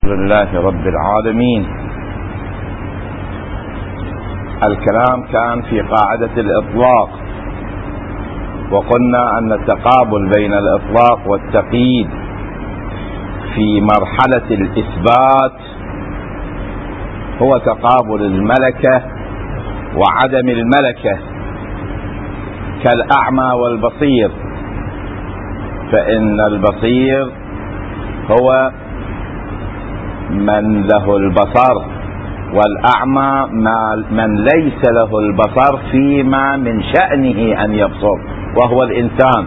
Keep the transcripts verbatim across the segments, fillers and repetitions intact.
الحمد لله رب العالمين. الكلام كان في قاعدة الإطلاق، وقلنا أن التقابل بين الإطلاق والتقييد في مرحلة الإثبات هو تقابل الملكة وعدم الملكة، كالأعمى والبصير، فإن البصير هو من له البصر، والأعمى من ليس له البصر فيما من شأنه أن يبصر، وهو الإنسان.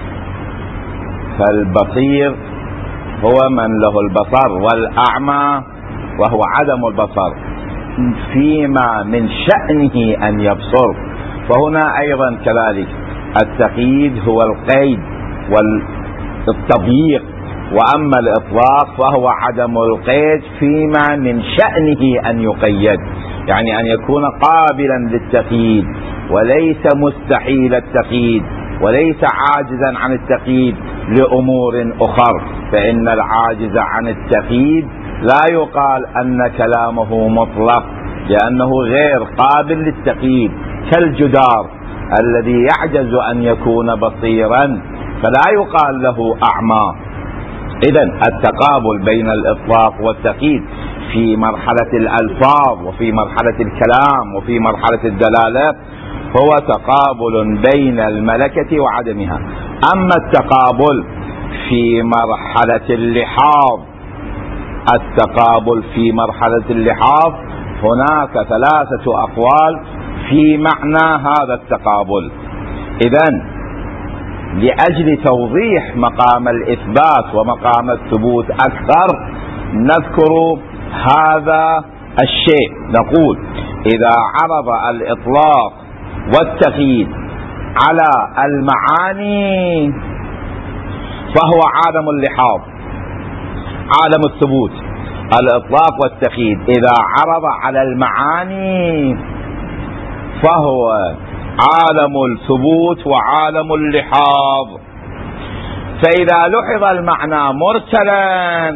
فالبصير هو من له البصر، والأعمى وهو عدم البصر فيما من شأنه أن يبصر. فهنا أيضا كذلك التقييد هو القيد والتضييق، وأما الإطلاق فهو عدم القيد فيما من شأنه أن يقيد، يعني أن يكون قابلا للتقييد وليس مستحيل التقييد وليس عاجزا عن التقييد لأمور أخر. فإن العاجز عن التقييد لا يقال أن كلامه مطلق، لأنه غير قابل للتقييد، كالجدار الذي يعجز أن يكون بصيرا فلا يقال له أعمى. إذن التقابل بين الإطلاق والتقييد في مرحلة الألفاظ وفي مرحلة الكلام وفي مرحلة الدلالة هو تقابل بين الملكة وعدمها. أما التقابل في مرحلة اللحاظ التقابل في مرحلة اللحاظ هناك ثلاثة أقوال في معنى هذا التقابل. إذن لأجل توضيح مقام الإثبات ومقام الثبوت أكثر نذكر هذا الشيء. نقول إذا عرض الإطلاق والتقييد على المعاني فهو عالم اللحاظ، عالم الثبوت. الإطلاق والتقييد إذا عرض على المعاني فهو عالم الثبوت وعالم اللحاظ. فإذا لحظ المعنى مرسلا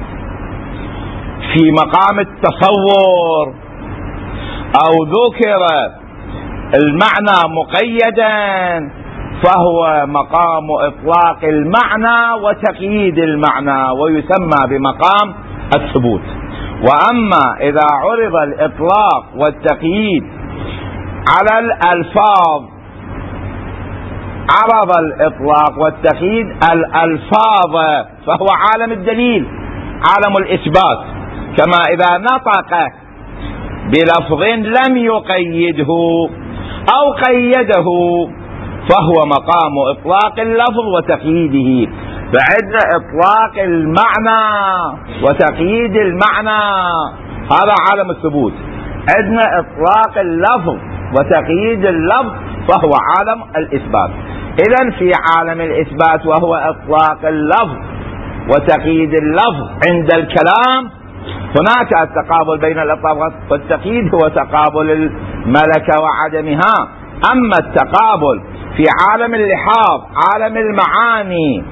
في مقام التصور أو ذكر المعنى مقيدا فهو مقام إطلاق المعنى وتقييد المعنى ويسمى بمقام الثبوت. وأما إذا عرض الإطلاق والتقييد على الألفاظ عرض الإطلاق والتقييد الألفاظ فهو عالم الدليل، عالم الإثبات. كما إذا نطق بلفظ لم يقيده أو قيده فهو مقام إطلاق اللفظ وتقييده. فعندنا إطلاق المعنى وتقييد المعنى، هذا عالم الثبوت. عندنا إطلاق اللفظ وتقييد اللفظ فهو عالم الإثبات. إذن في عالم الإثبات وهو إطلاق اللفظ وتقييد اللفظ عند الكلام هناك التقابل بين الإطلاق والتقييد هو تقابل الملكة وعدمها. أما التقابل في عالم اللحاظ، عالم المعاني،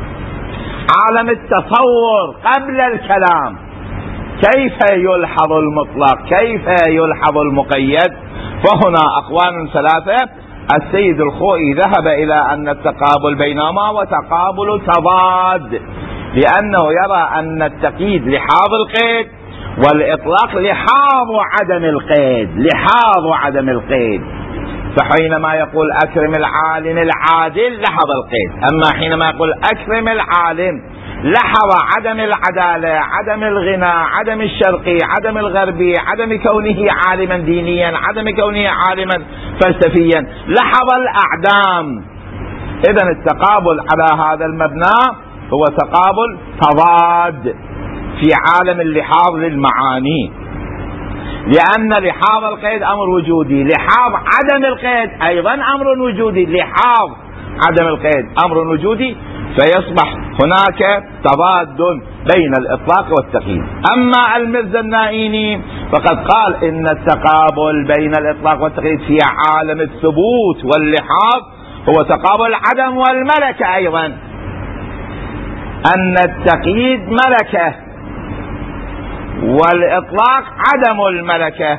عالم التصور قبل الكلام، كيف يلحظ المطلق، كيف يلحظ المقيد؟ فهنا أقوال ثلاثة. السيد الخوئي ذهب إلى أن التقابل بينهما وتقابل تضاد، لأنه يرى أن التقييد لحاظ القيد والإطلاق لحاظ عدم القيد، لحاظ عدم القيد. فحينما يقول أكرم العالم العادل لحظ القيد، أما حينما يقول أكرم العالم لحظ عدم العدالة، عدم الغنى، عدم الشرقي، عدم الغربي، عدم كونه عالما دينيا، عدم كونه عالما فلسفيا، لحظ الأعدام. إذن التقابل على هذا المبنى هو تقابل تضاد في عالم اللحاظ للمعاني، لأن لحاظ القيد أمر وجودي، لحاظ عدم القيد أيضا أمر وجودي، لحاظ عدم القيد أمر وجودي، فيصبح هناك تضاد بين الإطلاق والتقييد. أما المرزا النائيني فقد قال إن التقابل بين الإطلاق والتقييد في عالم الثبوت واللحاظ هو تقابل العدم والملكة أيضا، أن التقييد ملكة والإطلاق عدم الملكة،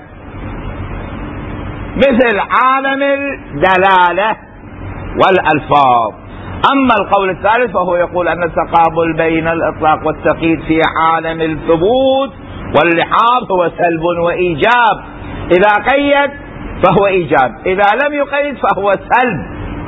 مثل عالم الدلالة والألفاظ. أما القول الثالث فهو يقول أن التقابل بين الإطلاق والتقييد في عالم الثبوت واللحاظ هو سلب وإيجاب، إذا قيد فهو إيجاب، إذا لم يقيد فهو سلب.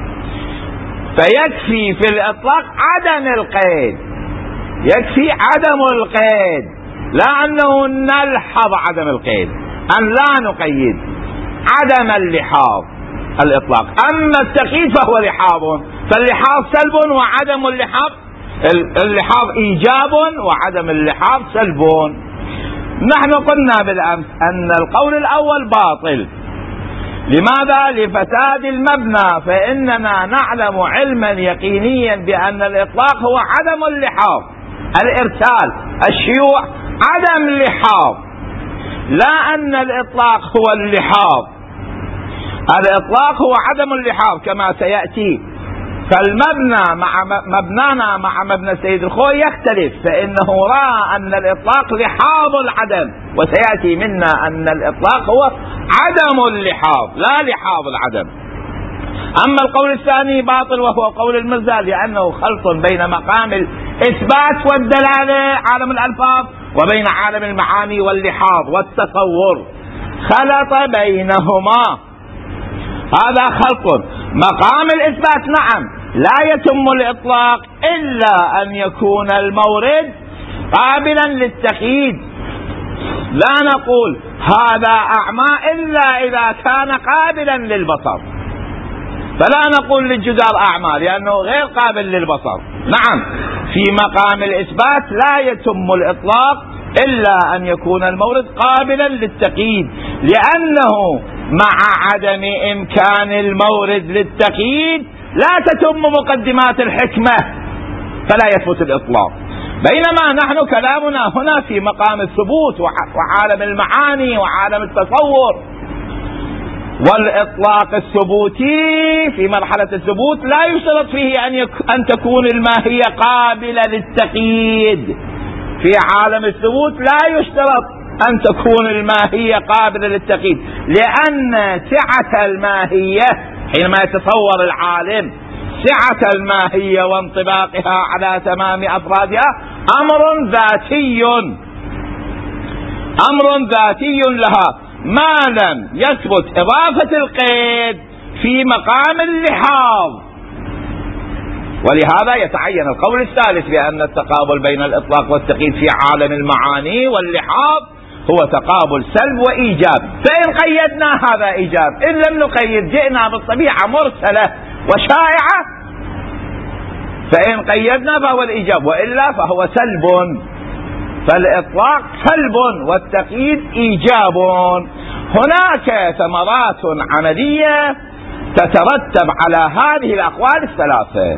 فيكفي في الإطلاق عدم القيد، يكفي عدم القيد، لا أنه نلحظ عدم القيد، أن لا نقيد، عدم اللحاظ الإطلاق. أما التقييد فهو لحاظ، فاللحاظ سلب وعدم اللحاظ اللحاظ إيجاب وعدم اللحاظ سلب. نحن قلنا بالأمس أن القول الأول باطل. لماذا؟ لفساد المبنى، فإننا نعلم علما يقينيا بأن الإطلاق هو عدم اللحاظ، الإرسال، الشيوع، عدم اللحاظ، لا أن الإطلاق هو اللحاظ. الإطلاق هو عدم اللحاظ كما سيأتي. فالمبنى مع مبنانا مع مبنى سيد الخوي يختلف، فإنه رأى أن الإطلاق لحاظ العدم، وسيأتي منا أن الإطلاق هو عدم اللحاظ لا لحاظ العدم. أما القول الثاني باطل وهو قول المرزا، لأنه خلط بين مقام الإثبات والدلالة عالم الألفاظ وبين عالم المعاني واللحاظ والتصور، خلط بينهما. هذا خلط. مقام الإثبات نعم لا يتم الإطلاق إلا أن يكون المورد قابلا للتقييد، لا نقول هذا أعمى إلا إذا كان قابلا للبصر، فلا نقول للجدار أعمى لأنه غير قابل للبصر. نعم في مقام الإثبات لا يتم الإطلاق إلا أن يكون المورد قابلا للتقييد، لأنه مع عدم إمكان المورد للتقييد لا تتم مقدمات الحكمة فلا يثبت الإطلاق. بينما نحن كلامنا هنا في مقام الثبوت وعالم المعاني وعالم التصور، والإطلاق الثبوتي في مرحلة الثبوت لا يشترط فيه أن, يك... أن تكون الماهية قابلة للتقييد. في عالم الثبوت لا يشترط أن تكون الماهية قابلة للتقييد، لأن سعة الماهية حينما يتصور العالم سعة الماهية وانطباقها على تمام أفرادها أمر ذاتي، أمر ذاتي لها، ما لم يثبت إضافة القيد في مقام اللحاظ. ولهذا يتعين القول الثالث بأن التقابل بين الإطلاق والتقييد في عالم المعاني واللحاظ هو تقابل سلب وإيجاب. فإن قيدنا هذا إيجاب، إن لم نقيد جئنا بالطبيعة مرسلة وشائعة، فإن قيدنا فهو الإيجاب، وإلا فهو سلب. فالإطلاق سلب والتقييد إيجاب. هناك ثمرات عملية تترتب على هذه الأقوال الثلاثة.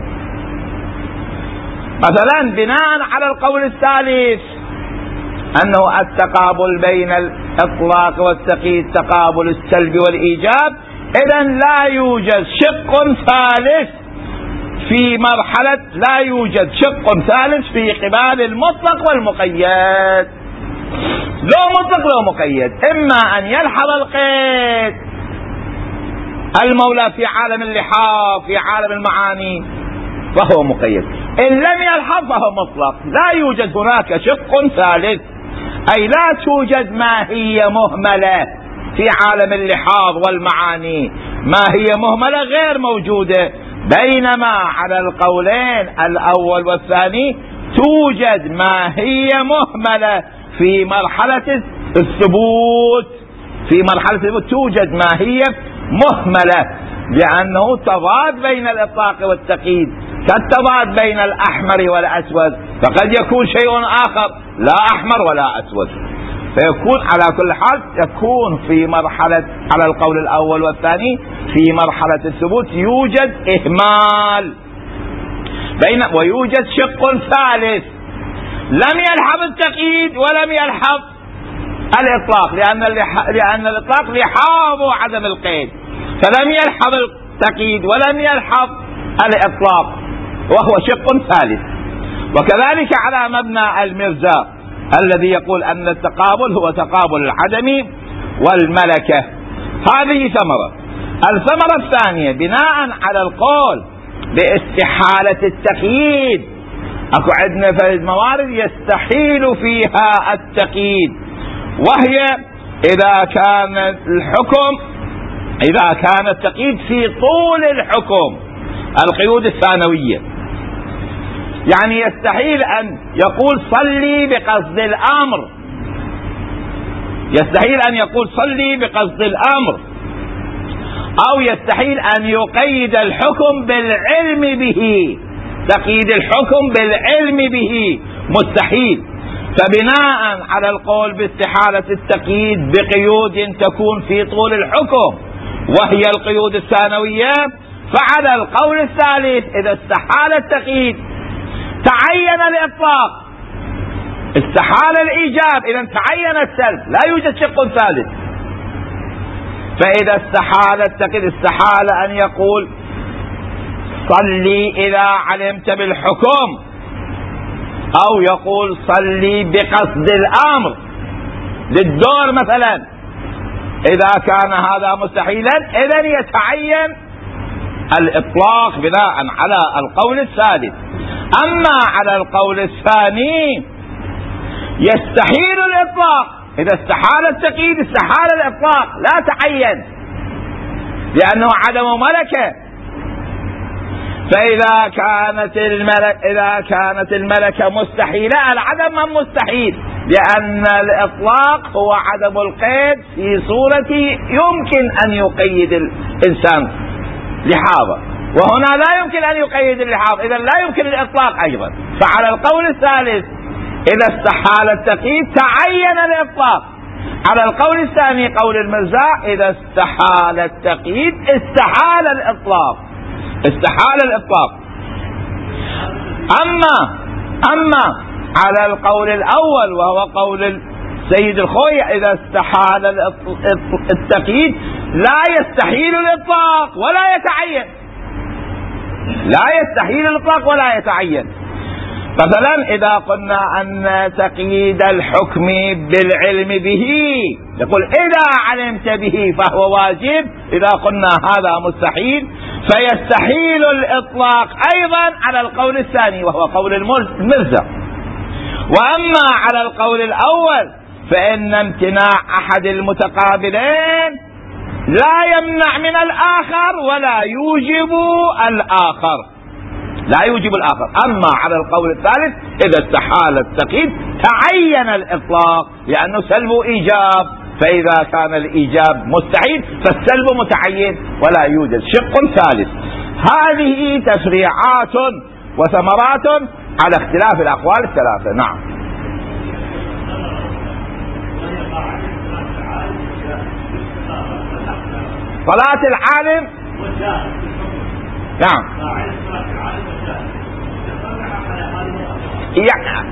مثلا بناء على القول الثالث أنه التقابل بين الإطلاق والتقييد تقابل السلب والإيجاب، إذن لا يوجد شق ثالث في مرحلة لا يوجد شق ثالث في قبال المطلق والمقيد، لو مطلق لو مقيد، إما أن يلحظ القيد المولى في عالم اللحاظ في عالم المعاني فهو مقيد، إن لم يلحظ فهو مطلق. لا يوجد هناك شق ثالث، أي لا توجد ماهية مهملة في عالم اللحاظ والمعاني، ماهية مهملة غير موجودة. بينما على القولين الأول والثاني توجد ماهية مهملة في مرحلة الثبوت، في مرحلة الثبوت توجد ماهية مهملة، لأنه تضاد بين الإطلاق والتقييد كالتضاد بين الأحمر والأسود، فقد يكون شيء آخر لا أحمر ولا أسود. فيكون على كل حال يكون في مرحلة على القول الأول والثاني في مرحلة الثبوت يوجد إهمال بين ويوجد شق ثالث لم يلحظ التقييد ولم يلحظ الإطلاق، لأن لأن الإطلاق لحاظ عدم القيد، فلم يلحظ التقييد ولم يلحظ الإطلاق، وهو شق ثالث. وكذلك على مبنى المرزا الذي يقول أن التقابل هو تقابل العدم والملكة. هذه ثمرة. الثمرة الثانية بناء على القول باستحالة التقييد، اكو عندنا ثلاث موارد يستحيل فيها التقييد، وهي إذا كان الحكم إذا كان التقييد في طول الحكم، القيود الثانوية. يعني يستحيل أن يقول صلي بقصد الأمر، يستحيل أن يقول صلي بقصد الأمر، أو يستحيل أن يقيد الحكم بالعلم به. تقييد الحكم بالعلم به مستحيل. فبناء على القول باستحالة التقييد بقيود تكون في طول الحكم وهي القيود الثانوية، فعلى القول الثالث إذا استحال التقييد تعين الإطلاق، استحال الإيجاب إذا تعين السلب، لا يوجد شق ثالث. فإذا استحال التقييد استحال أن يقول صلي إذا علمت بالحكم، أو يقول صلي بقصد الأمر للدور مثلا. إذا كان هذا مستحيلا إذن يتعين الإطلاق بناء على القول الثالث. أما على القول الثاني يستحيل الإطلاق، إذا استحال التقييد استحال الإطلاق، لا تعين لأنه عدم ملكة. فإذا كانت الملك إذا كانت الملكة مستحيلة، العدم من مستحيل، لأن الإطلاق هو عدم القيد في صورة يمكن أن يقيد الإنسان لحاظة، وهنا لا يمكن أن يقيد اللحاظ، إذا لا يمكن الإطلاق أيضا. فعلى القول الثالث إذا استحال التقييد تعين الإطلاق. على القول الثاني قول المرزاق إذا استحال التقييد استحال الإطلاق، استحال الإطلاق. أما أما على القول الأول وهو قول السيد الخوي إذا استحال التقييد لا يستحيل الإطلاق ولا يتعين، لا يستحيل الإطلاق ولا يتعين. مثلا إذا قلنا أن تقييد الحكم بالعلم به، يقول إذا علمت به فهو واجب، إذا قلنا هذا مستحيل فيستحيل الإطلاق أيضا على القول الثاني وهو قول المرزا. وأما على القول الأول فإن امتناع أحد المتقابلين لا يمنع من الآخر ولا يوجب الآخر، لا يوجب الآخر. أما على القول الثالث إذا استحال التقييد تعين الإطلاق لأنه سلب إيجاب، فإذا كان الإيجاب مستحيل فالسلب متعين ولا يوجد شق ثالث. هذه تفريعات وثمرات على اختلاف الأقوال الثلاثة. نعم. صلاة العالم نعم يعني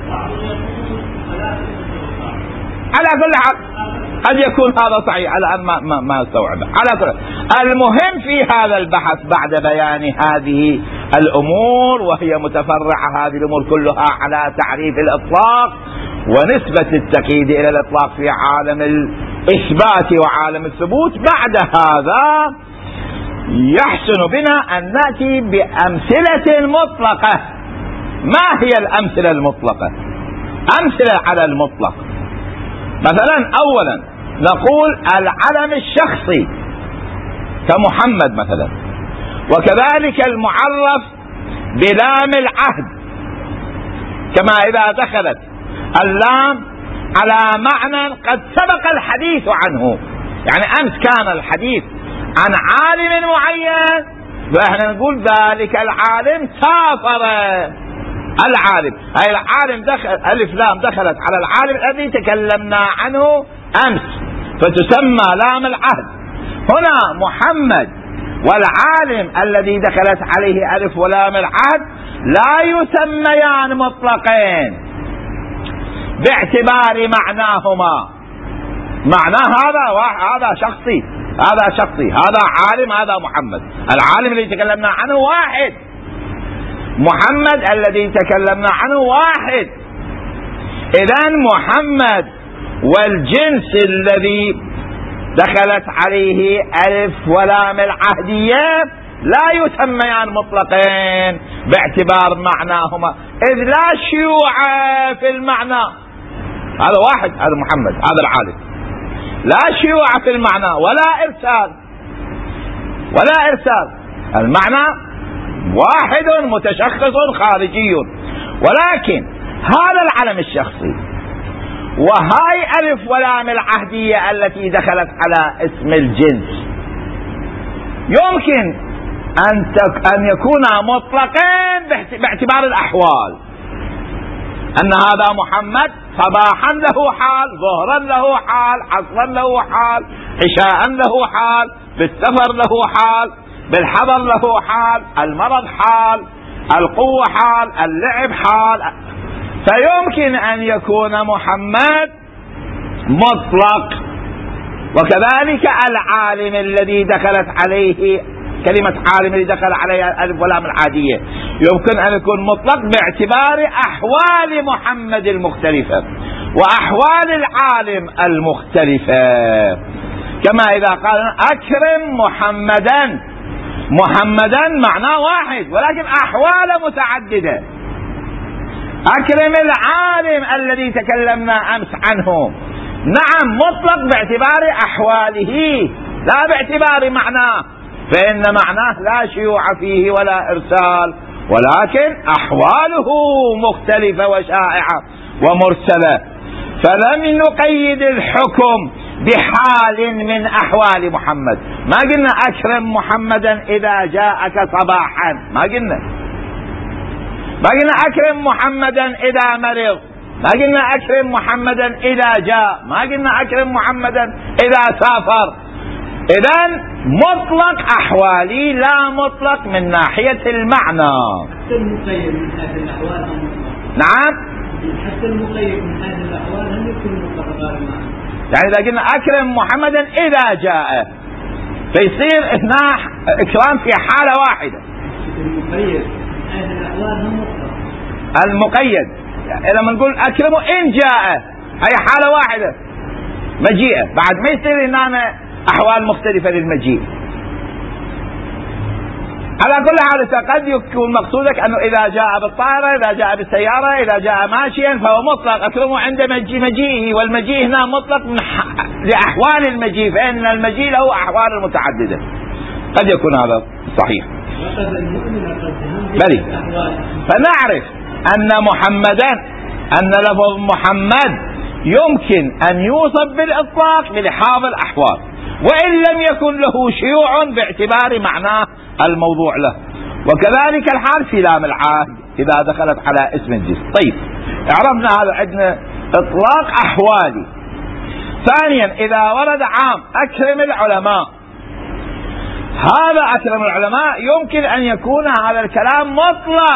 على كل حال قد يكون هذا صحيح على أن ما ما, ما استوعبه. على كل المهم في هذا البحث بعد بيان هذه الأمور وهي متفرعة، هذه الأمور كلها على تعريف الإطلاق ونسبة التقييد إلى الإطلاق في عالم الإثبات وعالم الثبوت. بعد هذا يحسن بنا أن نأتي بأمثلة مطلقة. ما هي الأمثلة المطلقة؟ أمثلة على المطلق مثلا أولا نقول العلم الشخصي كمحمد مثلا، وكذلك المعرف بلام العهد، كما إذا دخلت اللام على معنى قد سبق الحديث عنه. يعني أمس كان الحديث عن عالم معين فإحنا نقول ذلك العالم سافر. العالم هاي العالم دخل ألف لام دخلت على العالم الذي تكلمنا عنه أمس فتسمى لام العهد. هنا محمد والعالم الذي دخلت عليه ألف ولام العهد لا يسميان مطلقين باعتبار معناهما. معناه هذا هذا شخصي، هذا شخصي، هذا عالم، هذا محمد. العالم الذي تكلمنا عنه واحد، محمد الذي تكلمنا عنه واحد. إذن محمد والجنس الذي دخلت عليه ألف ولام العهدية لا يسميان مطلقين باعتبار معناهما، إذ لا شيوع في المعنى. هذا واحد، هذا محمد، هذا العالم، لا شيوع في المعنى ولا إرسال ولا إرسال، المعنى واحد متشخص خارجي. ولكن هذا العلم الشخصي وهاي ألف ولام العهدية التي دخلت على اسم الجنس يمكن أن أن يكونا مطلقين باعتبار الأحوال، أن هذا محمد صباحا له حال، ظهرا له حال، عصرا له حال، عشاء له حال، بالسفر له حال، بالحضر له حال، المرض حال، القوة حال، اللعب حال. فيمكن أن يكون محمد مطلق. وكذلك العالم الذي دخلت عليه كلمة عالم الذي دخل عليه ألف ولام العادية يمكن أن يكون مطلق باعتبار أحوال محمد المختلفة وأحوال العالم المختلفة، كما إذا قال أكرم محمدا، محمدا معناه واحد ولكن أحوال متعددة. أكرم العالم الذي تكلمنا أمس عنه، نعم مطلق باعتبار أحواله لا باعتبار معناه، فإن معناه لا شيوع فيه ولا إرسال، ولكن أحواله مختلفة وشائعة ومرسلة. فلم نقيد الحكم بحال من أحوال محمد، ما قلنا أكرم محمدا إذا جاءك صباحا، ما قلنا ما قلنا أكرم محمدا إذا مرض، ما قلنا أكرم محمدا إذا جاء، ما قلنا أكرم محمدا إذا سافر. إذن مطلق أحوالي لا مطلق من ناحية المعنى. حتى المقيد من هذه الأحوال هم مطلق. نعم حتى المقيد من هذه الأحوال هم يكون مطلق غير المعنى. يعني إذا قلنا أكرم محمدا إذا جاء فيصير هنا إكرام في حالة واحدة. المقيد من هذه الأحوال هم مطلق. المقيد لما نقول أكرمه إن جاء هي حالة واحدة مجيئة، بعد ما يصير هنا أحوال مختلفة للمجيء. على كل حال قد يكون مقصودك أنه إذا جاء بالطائرة، إذا جاء بالسيارة، إذا جاء ماشيا فهو مطلق، أكرمه عند مجيء مجيئه، والمجيء هنا مطلق لأحوال المجيء، فإن المجيء له أحوال متعددة. قد يكون هذا صحيح. بلي فنعرف أن محمدا، أن لفظ محمد يمكن أن يوصف بالإطلاق بلحاظ الأحوال، وإن لم يكن له شيوع باعتبار معناه الموضوع له. وكذلك الحال في لام العهد إذا دخلت على اسم الجنس. طيب عرفنا هذا، عندنا إطلاق أحوالي. ثانيا إذا ورد عام أكرم العلماء، هذا أكرم العلماء يمكن أن يكون هذا الكلام مطلق،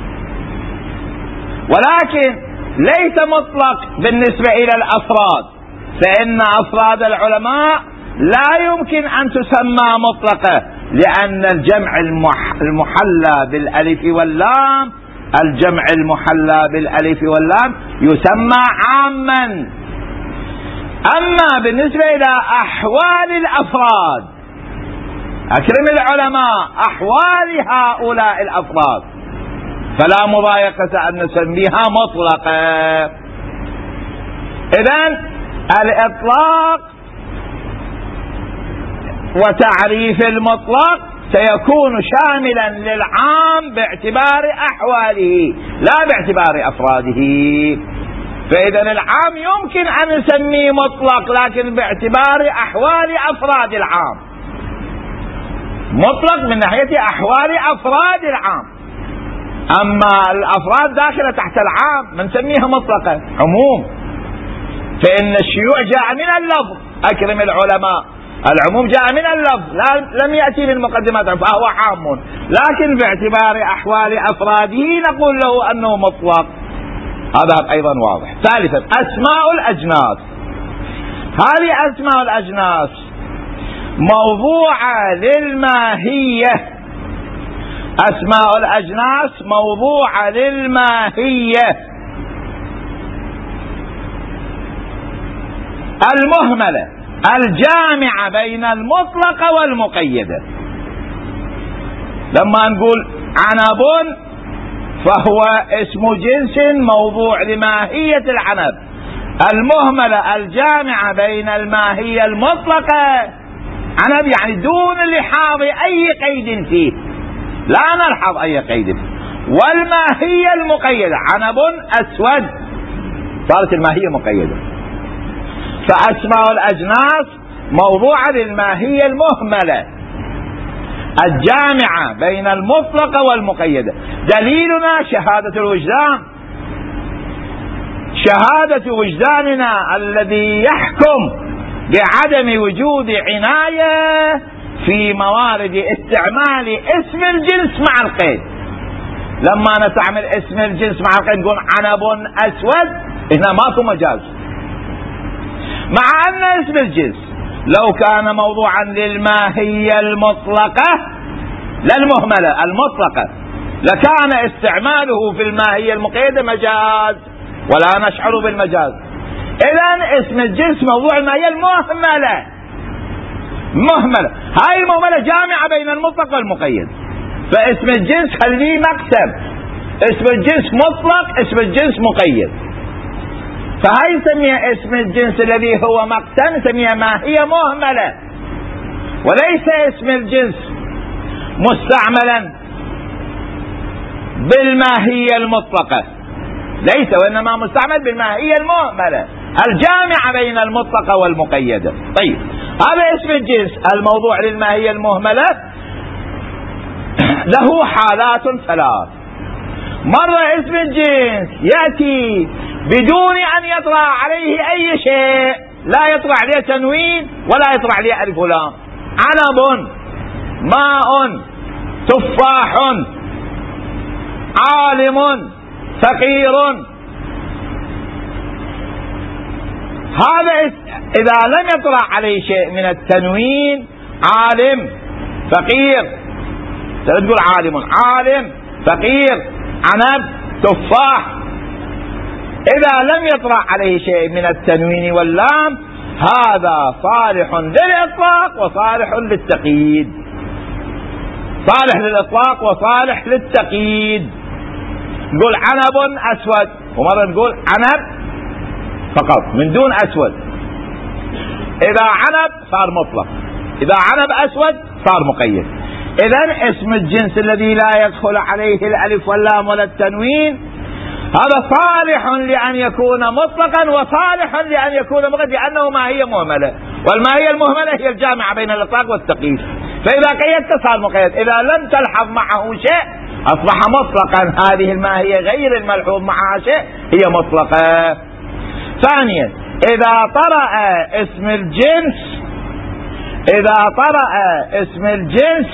ولكن ليس مطلق بالنسبة إلى الأفراد، فإن أفراد العلماء لا يمكن أن تسمى مطلقة، لأن الجمع المحلى بالألف واللام، الجمع المحلى بالألف واللام يسمى عاما. أما بالنسبة إلى أحوال الأفراد، أكرم العلماء أحوال هؤلاء الأفراد، فلا مضايقة أن نسميها مطلقة. إذن الإطلاق وتعريف المطلق سيكون شاملا للعام باعتبار أحواله لا باعتبار أفراده. فإذن العام يمكن أن نسميه مطلق لكن باعتبار أحوال أفراد العام، مطلق من ناحية أحوال أفراد العام. أما الأفراد داخلة تحت العام ما نسميها مطلقة، عموم، فإن الشيوع جاء من اللفظ أكرم العلماء، العموم جاء من اللفظ لم يأتي للمقدمات فهو عام، لكن باعتبار أحوال أفراده نقول له أنه مطلق. هذا أيضا واضح. ثالثا أسماء الأجناس، هذه أسماء الأجناس موضوعة للماهية، أسماء الأجناس موضوعة للماهية، المهملة الجامعة بين المطلق والمقيدة. لما نقول عنب فهو اسم جنس موضوع لماهية العنب. المهملة الجامعة بين الماهية المطلقة عنب يعني دون لحاظ أي قيد فيه، لا نلحظ أي قيد فيه. والماهية المقيدة عنب أسود، صارت الماهية مقيدة. فأسماء الأجناس موضوعة للماهية المهملة الجامعة بين المطلق والمقيدة. دليلنا شهادة الوجدان، شهادة وجداننا الذي يحكم بعدم وجود عناية في موارد استعمال اسم الجنس مع القيد. لما نستعمل اسم الجنس مع القيد نقول عنب أسود، هنا ماكو مجاز، مع أن اسم الجنس لو كان موضوعا للماهية المطلقة لا المهملة المطلقة لكان استعماله في الماهية المقيدة مجاز ولا نشعر بالمجاز. إذن اسم الجنس موضوع الماهية المهملة مهملة. هاي المهملة جامعة بين المطلق والمقيد. فاسم الجنس خليه مقسم، اسم الجنس مطلق، اسم الجنس مقيد. فهاي نسميها اسم الجنس الذي هو مقسم نسميها ماهية مهملة، وليس اسم الجنس مستعملا بالماهية المطلقة، ليس، وإنما مستعمل بالماهية المهملة الجامعة بين المطلقة والمقيدة. طيب هذا اسم الجنس الموضوع للماهية المهملة له حالات ثلاث. مرة اسم الجنس يأتي بدون أن يطرأ عليه أي شيء، لا يطرأ عليه تنوين ولا يطرأ عليه ألف ولام. عنب، ماء، تفاح، عالم، فقير. هذا إذا لم يطرأ عليه شيء من التنوين، عالم، فقير، تقول عالم، عالم، فقير، عنب، تفاح، إذا لم يطرأ عليه شيء من التنوين واللام هذا صالح للإطلاق وصالح للتقييد، صالح للإطلاق وصالح للتقييد. نقول عنب أسود، ومرة نقول عنب فقط من دون أسود. إذا عنب صار مطلق، إذا عنب أسود صار مقيد. إذن اسم الجنس الذي لا يدخل عليه الألف واللام ولا التنوين هذا صالح لأن يكون مطلقا وصالح لأن يكون مقيد، لأنه ماهية مهملة، والماهية المهملة هي الجامعة بين الإطلاق والتقييد. فإذا قيدت صار مقيد، إذا لم تلحظ معه شيء أصبح مطلقا. هذه الماهية غير الملحوظ معها شيء هي مطلقة. ثانيا إذا طرأ اسم الجنس إذا طرأ اسم الجنس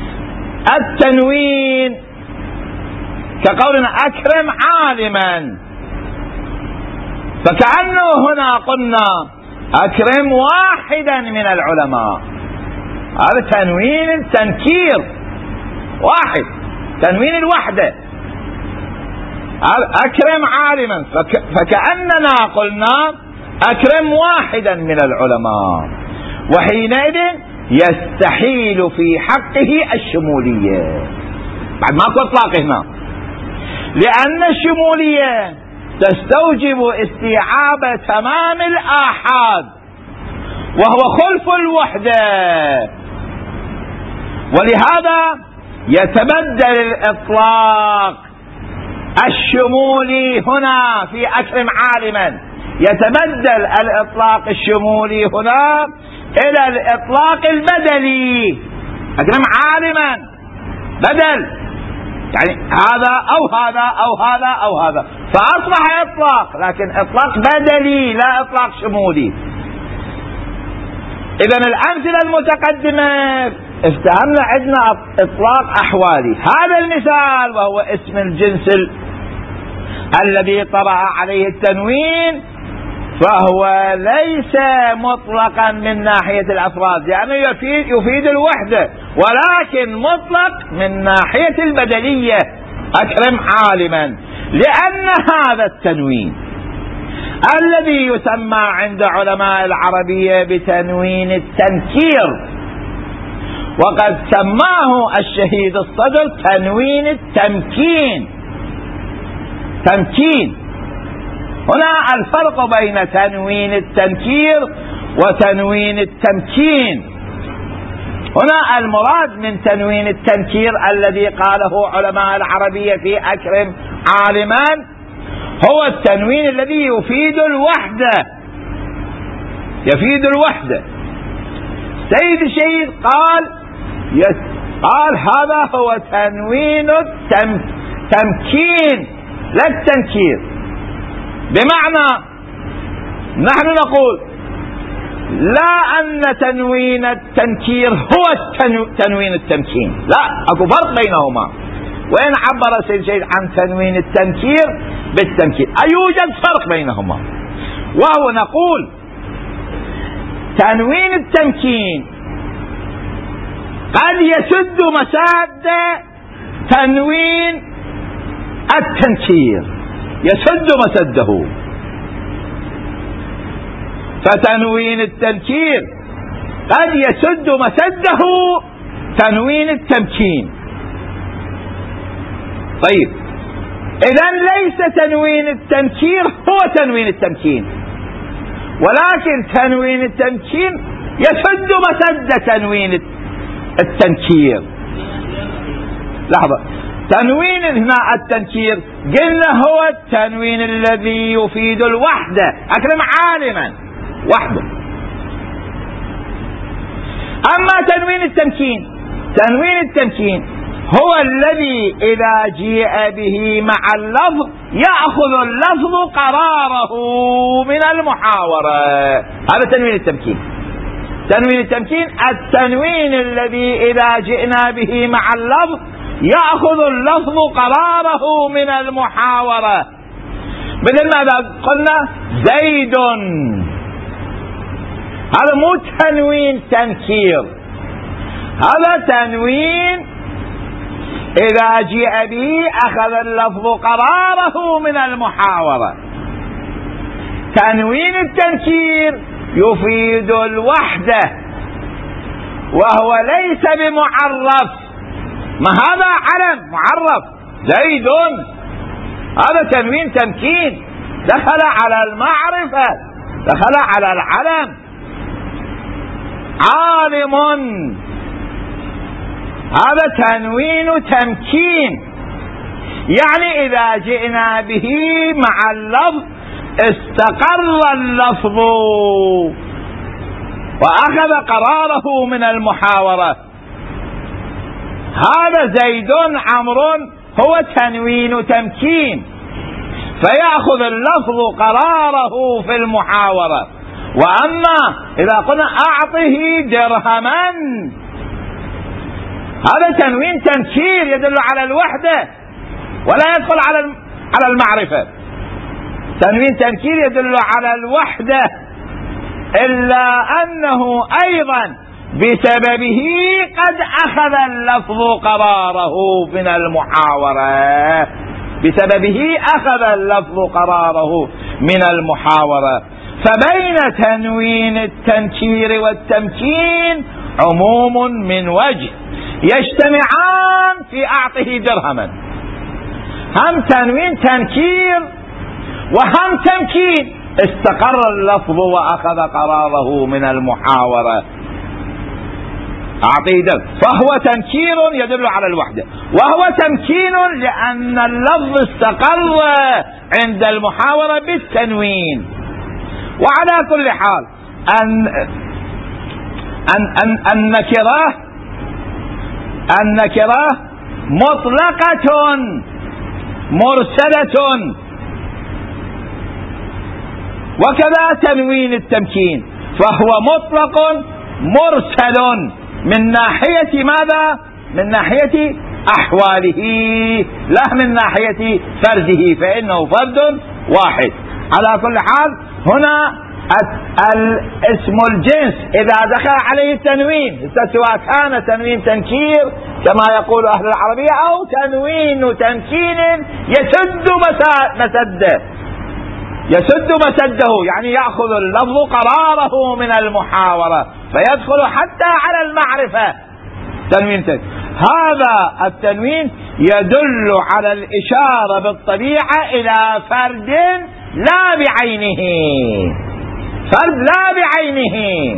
التنوين كقولنا أكرم عالما، فكأنه هنا قلنا أكرم واحدا من العلماء، هذا تنوين التنكير واحد، تنوين الوحدة، أكرم عالما، فك فكأننا قلنا أكرم واحدا من العلماء، وحينئذ يستحيل في حقه الشمولية. بعد ماكو اطلاق هنا، لأن الشمولية تستوجب استيعاب تمام الآحاد وهو خلف الوحدة، ولهذا يتبدل الإطلاق الشمولي هنا في أكرم عالما، يتبدل الإطلاق الشمولي هنا إلى الإطلاق البدلي، أكرم عالما بدل، يعني هذا أو هذا أو هذا أو هذا، فأصبح إطلاق لكن إطلاق بدلي لا إطلاق شمولي. إذن الأمثلة المتقدمة افتهمنا عندنا إطلاق أحوالي. هذا المثال وهو اسم الجنس الذي طرأ عليه التنوين فهو ليس مطلقا من ناحية الأفراد، يعني يفيد, يفيد الوحدة، ولكن مطلق من ناحية البدلية، أكرم عالما، لأن هذا التنوين الذي يسمى عند علماء العربية بتنوين التنكير، وقد سماه الشهيد الصدر تنوين التمكين. تمكين، هنا الفرق بين تنوين التنكير وتنوين التمكين. هنا المراد من تنوين التنكير الذي قاله علماء العربية في أكرم عالما هو التنوين الذي يفيد الوحدة، يفيد الوحدة. سيد الشهيد قال يس قال هذا هو تنوين التمكين لا التنكير، بمعنى نحن نقول لا أن تنوين التنكير هو تنوين التمكين، لا، أكو فرق بينهما. وإن عبر سيد الشهيد عن تنوين التنكير بالتمكين أيوجد فرق بينهما، وهو نقول تنوين التمكين قد يسد مساد تنوين التنكير، يسد مسده. فتنوين التنكير قد يسد مسده تنوين التمكين. طيب، إذن ليس تنوين التنكير هو تنوين التمكين، ولكن تنوين التمكين يسد مسد تنوين التنكير. لحظة، تنوين هنا التنكير قلنا هو التنوين الذي يفيد الوحدة، أكرم عالما وحده. أما تنوين التمكين، تنوين التمكين هو الذي إذا جيء به مع اللفظ يأخذ اللفظ قراره من المحاورة، هذا تنوين التمكين. تنوين التمكين التنوين الذي إذا جئنا به مع اللفظ يأخذ اللفظ قراره من المحاورة. مثل ماذا قلنا؟ زيد، هذا مو تنوين تنكير، هذا تنوين إذا جاء به أخذ اللفظ قراره من المحاورة. تنوين التنكير يفيد الوحدة وهو ليس بمعرف، ما هذا علم معرف زيد، هذا تنوين تمكين دخل على المعرفة، دخل على العلم. عالم، هذا تنوين تمكين، يعني إذا جئنا به مع اللفظ استقر اللفظ وأخذ قراره من المحاورة. هذا زيد عمرو هو تنوين تمكين، فيأخذ اللفظ قراره في المحاورة. وأما إذا قلنا أعطه درهما، هذا تنوين تنكير يدل على الوحدة ولا يدخل على على المعرفة. تنوين تنكير يدل على الوحدة، إلا أنه أيضا بسببه قد أخذ اللفظ قراره من المحاورة، بسببه أخذ اللفظ قراره من المحاورة. فبين تنوين التنكير والتمكين عموم من وجه يجتمعان في أعطه درهما، هم تنوين تنكير وهم تمكين، استقر اللفظ وأخذ قراره من المحاورة. أعطيه درهم، فهو تنكير يدل على الوحدة، وهو تمكين لأن اللفظ استقر عند المحاورة بالتنوين. وعلى كل حال أن أن أن النكرة النكرة مطلقة مرسلة، وكذا تنوين التمكين فهو مطلق مرسل من ناحية ماذا؟ من ناحية أحواله، لا من ناحية فرده، فإنه فرد واحد. على كل حال هنا الاسم الجنس إذا دخل عليه التنوين، سواء كان تنوين تنكير كما يقول أهل العربية أو تنوين تمكين يسد مسده، يسد مسده، يعني يأخذ اللفظ قراره من المحاورة فيدخل حتى على المعرفة. تنوين تد. هذا التنوين يدل على الإشارة بالطبيعة إلى فرد لا بعينه، فرد لا بعينه،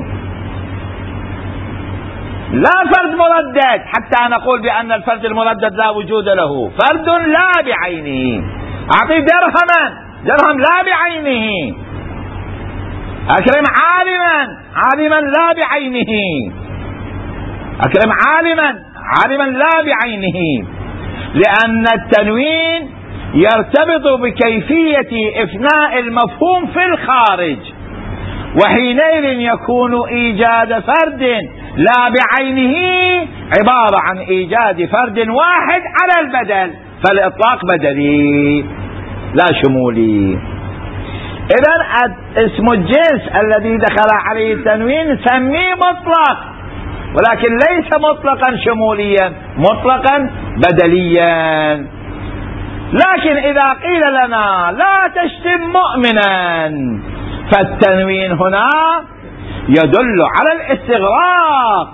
لا فرد مردد حتى نقول بأن الفرد المردد لا وجود له، فرد لا بعينه. أعطي درهما، درهم لا بعينه. أكرم عالما، عالما لا بعينه. أكرم عالما، عالما لا بعينه. لأن التنوين يرتبط بكيفية إفناء المفهوم في الخارج، وحينئذ يكون إيجاد فرد لا بعينه عبارة عن إيجاد فرد واحد على البدل، فالإطلاق بدلي لا شمولي. إذن اسم الجنس الذي دخل عليه التنوين سميه مطلق، ولكن ليس مطلقا شموليا، مطلقا بدليا. لكن إذا قيل لنا لا تشتم مؤمنا، فالتنوين هنا يدل على الاستغراق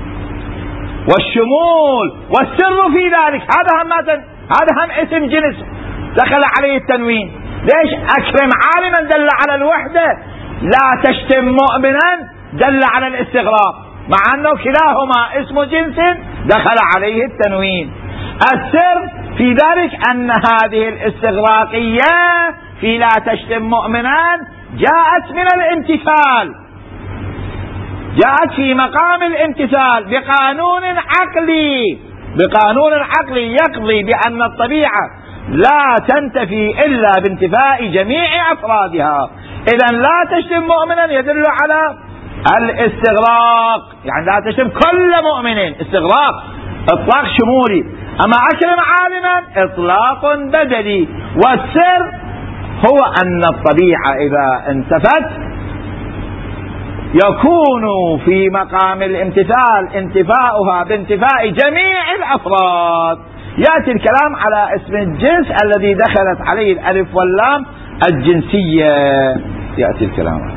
والشمول والسر في ذلك. هذا هم هذا هم اسم جنس دخل عليه التنوين. ليش؟ أكرم عالما دل على الوحدة، لا تشتم مؤمنا دل على الاستغراق، مع أنه كلاهما اسم جنس دخل عليه التنوين. السر في ذلك أن هذه الاستغراقية في لا تشتم مؤمنا جاءت من الامتثال، جاءت في مقام الامتثال بقانون عقلي، بقانون عقلي يقضي بأن الطبيعة لا تنتفي إلا بانتفاء جميع أفرادها. إذن لا تشتم مؤمنا يدل على الاستغراق، يعني لا تشتم كل مؤمن، استغراق إطلاق شمولي. أما أكرم عالما إطلاق بدلي. والسر هو أن الطبيعة إذا انتفت يكون في مقام الامتثال انتفاؤها بانتفاء جميع الأفراد. يأتي الكلام على اسم الجنس الذي دخلت عليه الألف واللام الجنسية، يأتي الكلام.